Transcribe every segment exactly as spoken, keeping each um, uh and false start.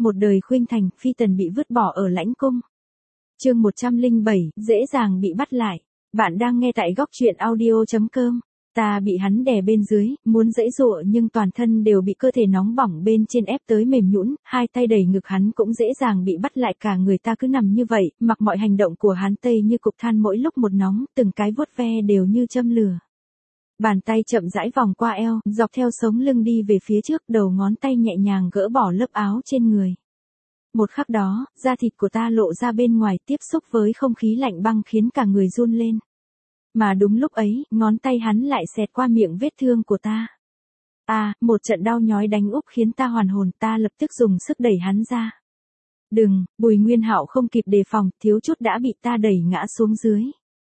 một đời khuynh thành, phi tần bị vứt bỏ ở lãnh cung. Chương một trăm lẻ bảy, dễ dàng bị bắt lại. Bạn đang nghe tại góc truyện audio chấm com. Ta bị hắn đè bên dưới, muốn giãy giụa nhưng toàn thân đều bị cơ thể nóng bỏng bên trên ép tới mềm nhũn, hai tay đẩy ngực hắn cũng dễ dàng bị bắt lại, cả người ta cứ nằm như vậy, mặc mọi hành động của hắn tê như cục than mỗi lúc một nóng, từng cái vuốt ve đều như châm lửa. Bàn tay chậm rãi vòng qua eo, dọc theo sống lưng đi về phía trước, đầu ngón tay nhẹ nhàng gỡ bỏ lớp áo trên người. Một khắc đó, da thịt của ta lộ ra bên ngoài, tiếp xúc với không khí lạnh băng khiến cả người run lên. Mà đúng lúc ấy, ngón tay hắn lại xẹt qua miệng vết thương của ta. À, một trận đau nhói đánh úp khiến ta hoàn hồn, ta lập tức dùng sức đẩy hắn ra. Đừng, Bùi Nguyên Hạo không kịp đề phòng, thiếu chút đã bị ta đẩy ngã xuống dưới.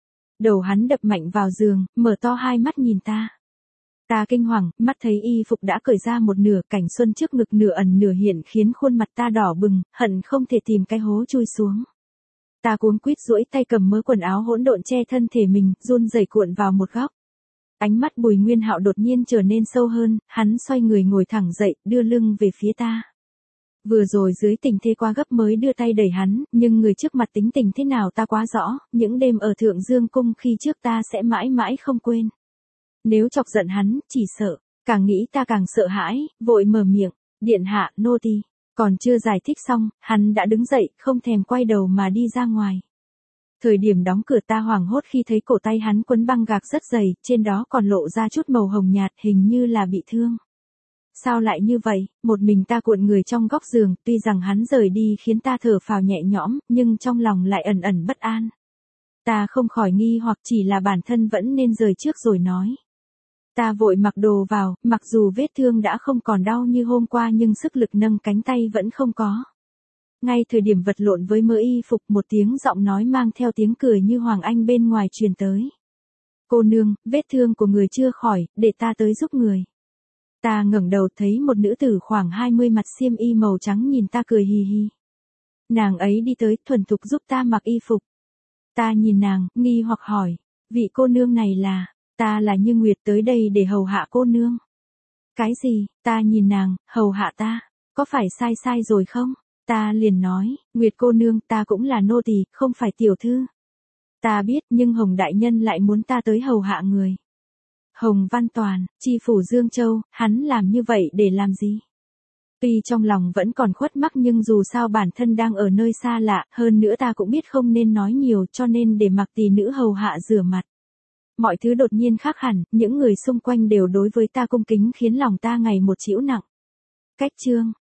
Đầu hắn đập mạnh vào giường, mở to hai mắt nhìn ta. Ta kinh hoàng, mắt thấy y phục đã cởi ra một nửa, cảnh xuân trước ngực nửa ẩn nửa hiện khiến khuôn mặt ta đỏ bừng, hận không thể tìm cái hố chui xuống. Ta cuống quýt duỗi tay cầm mớ quần áo hỗn độn che thân thể mình, run rẩy cuộn vào một góc. Ánh mắt Bùi Nguyên Hạo đột nhiên trở nên sâu hơn, hắn xoay người ngồi thẳng dậy, đưa lưng về phía ta. Vừa rồi dưới tình thế quá gấp mới đưa tay đẩy hắn, nhưng người trước mặt tính tình thế nào ta quá rõ, những đêm ở Thượng Dương Cung khi trước ta sẽ mãi mãi không quên. Nếu chọc giận hắn, chỉ sợ, càng nghĩ ta càng sợ hãi, vội mở miệng, điện hạ, nô tỳ. Còn chưa giải thích xong, hắn đã đứng dậy, không thèm quay đầu mà đi ra ngoài. Thời điểm đóng cửa ta hoảng hốt khi thấy cổ tay hắn quấn băng gạc rất dày, trên đó còn lộ ra chút màu hồng nhạt, hình như là bị thương. Sao lại như vậy, một mình ta cuộn người trong góc giường, tuy rằng hắn rời đi khiến ta thở phào nhẹ nhõm, nhưng trong lòng lại ẩn ẩn bất an. Ta không khỏi nghi hoặc chỉ là bản thân vẫn nên rời trước rồi nói. Ta vội mặc đồ vào, mặc dù vết thương đã không còn đau như hôm qua nhưng sức lực nâng cánh tay vẫn không có. Ngay thời điểm vật lộn với mớ y phục, một tiếng giọng nói mang theo tiếng cười như Hoàng Anh bên ngoài truyền tới. Cô nương, vết thương của người chưa khỏi, để ta tới giúp người. Ta ngẩng đầu thấy một nữ tử khoảng hai mươi mặt xiêm y màu trắng nhìn ta cười hì hì. Nàng ấy đi tới, thuần thục giúp ta mặc y phục. Ta nhìn nàng, nghi hoặc hỏi, vị cô nương này là... Ta là Như Nguyệt tới đây để hầu hạ cô nương. Cái gì, ta nhìn nàng, hầu hạ ta, có phải sai sai rồi không? Ta liền nói, Nguyệt cô nương, ta cũng là nô tỳ, không phải tiểu thư. Ta biết, nhưng Hồng đại nhân lại muốn ta tới hầu hạ người. Hồng Văn Toàn, chi phủ Dương Châu, hắn làm như vậy để làm gì? Tuy trong lòng vẫn còn khuất mắc nhưng dù sao bản thân đang ở nơi xa lạ, hơn nữa ta cũng biết không nên nói nhiều cho nên để mặc tỷ nữ hầu hạ rửa mặt. Mọi thứ đột nhiên khác hẳn, những người xung quanh đều đối với ta cung kính khiến lòng ta ngày một chịu nặng. Cách chương,